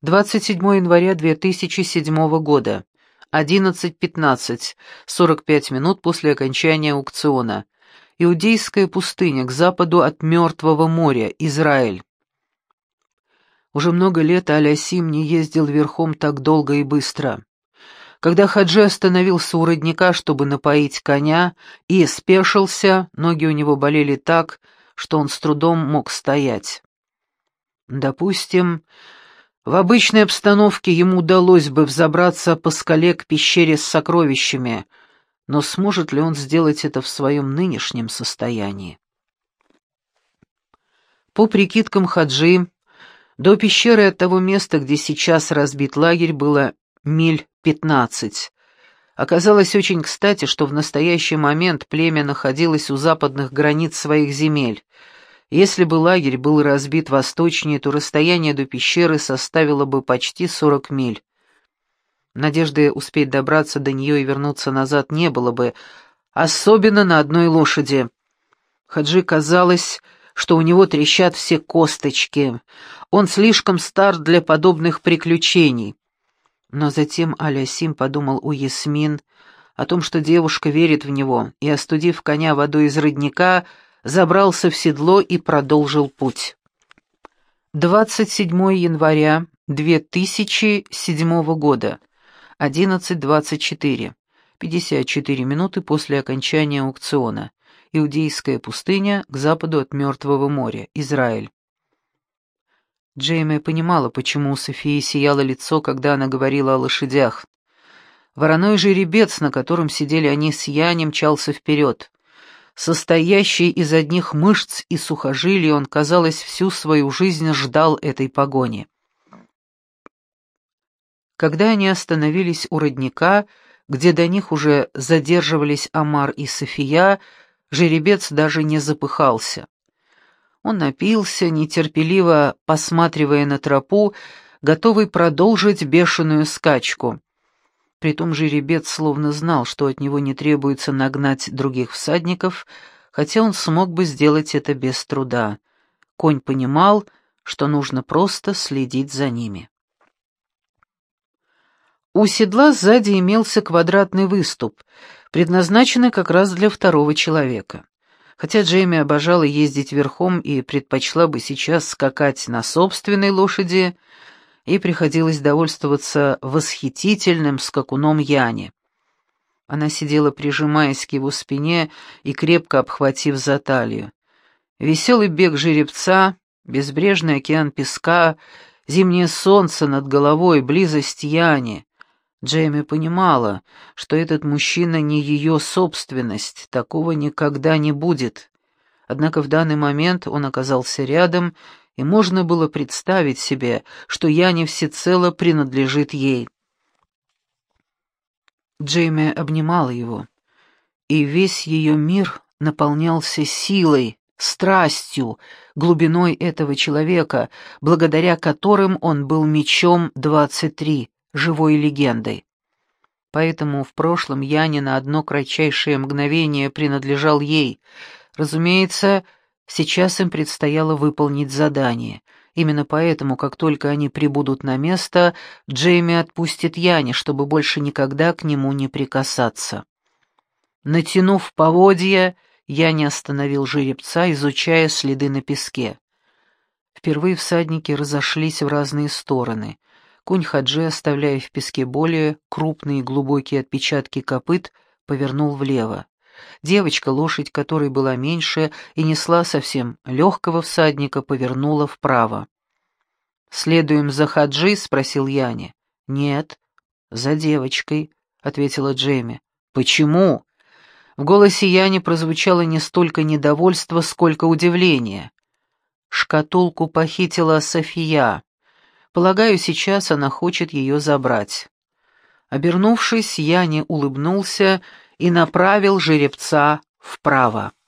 27 января 2007 года. 11:15, 45 минут после окончания аукциона. Иудейская пустыня к западу от Мертвого моря, Израиль. Уже много лет Аль-Асим не ездил верхом так долго и быстро. Когда Хаджи остановился у родника, чтобы напоить коня, и спешился, ноги у него болели так, что он с трудом мог стоять. Допустим, в обычной обстановке ему удалось бы взобраться по скале к пещере с сокровищами, но сможет ли он сделать это в своем нынешнем состоянии? По прикидкам Хаджи, до пещеры от того места, где сейчас разбит лагерь, было миль 15. Оказалось очень кстати, что в настоящий момент племя находилось у западных границ своих земель. Если бы лагерь был разбит восточнее, то расстояние до пещеры составило бы почти 40 миль. Надежды успеть добраться до нее и вернуться назад не было бы, особенно на одной лошади. Хаджи казалось, что у него трещат все косточки. Он слишком стар для подобных приключений. Но затем Аль-Асим подумал о Ясмин, о том, что девушка верит в него, и, остудив коня водой из родника, забрался в седло и продолжил путь. 27 января 2007 года. 11:24, 54 минуты после окончания аукциона. Иудейская пустыня к западу от Мертвого моря, Израиль. Джейми понимала, почему у Софии сияло лицо, когда она говорила о лошадях. Вороной жеребец, на котором сидели они с Яни, мчался вперед. Состоящий из одних мышц и сухожилий, он, казалось, всю свою жизнь ждал этой погони. Когда они остановились у родника, где до них уже задерживались Омар и София, жеребец даже не запыхался. Он напился, нетерпеливо посматривая на тропу, готовый продолжить бешеную скачку. Притом жеребец словно знал, что от него не требуется нагнать других всадников, хотя он смог бы сделать это без труда. Конь понимал, что нужно просто следить за ними. У седла сзади имелся квадратный выступ, предназначенный как раз для второго человека. Хотя Джейми обожала ездить верхом и предпочла бы сейчас скакать на собственной лошади, ей приходилось довольствоваться восхитительным скакуном Яни. Она сидела, прижимаясь к его спине и крепко обхватив за талию. Веселый бег жеребца, безбрежный океан песка, зимнее солнце над головой, близость Яни. Джейми понимала, что этот мужчина не ее собственность, такого никогда не будет. Однако в данный момент он оказался рядом, и можно было представить себе, что Яни всецело принадлежит ей. Джейми обнимала его, и весь ее мир наполнялся силой, страстью, глубиной этого человека, благодаря которым он был мечом 23, живой легендой. Поэтому в прошлом Яни на одно кратчайшее мгновение принадлежал ей. Разумеется, сейчас им предстояло выполнить задание. Именно поэтому, как только они прибудут на место, Джейми отпустит Яни, чтобы больше никогда к нему не прикасаться. Натянув поводья, Яни остановил жеребца, изучая следы на песке. Впервые всадники разошлись в разные стороны. Конь Хаджи, оставляя в песке более крупные и глубокие отпечатки копыт, повернул влево. Девочка, лошадь которой была меньше и несла совсем легкого всадника, повернула вправо. «Следуем за Хаджи?» — спросил Яни. «Нет, за девочкой», — ответила Джейми. «Почему?» В голосе Яни прозвучало не столько недовольство, сколько удивление. «Шкатулку похитила София. Полагаю, сейчас она хочет ее забрать». Обернувшись, Яни улыбнулся и направил жеребца вправо.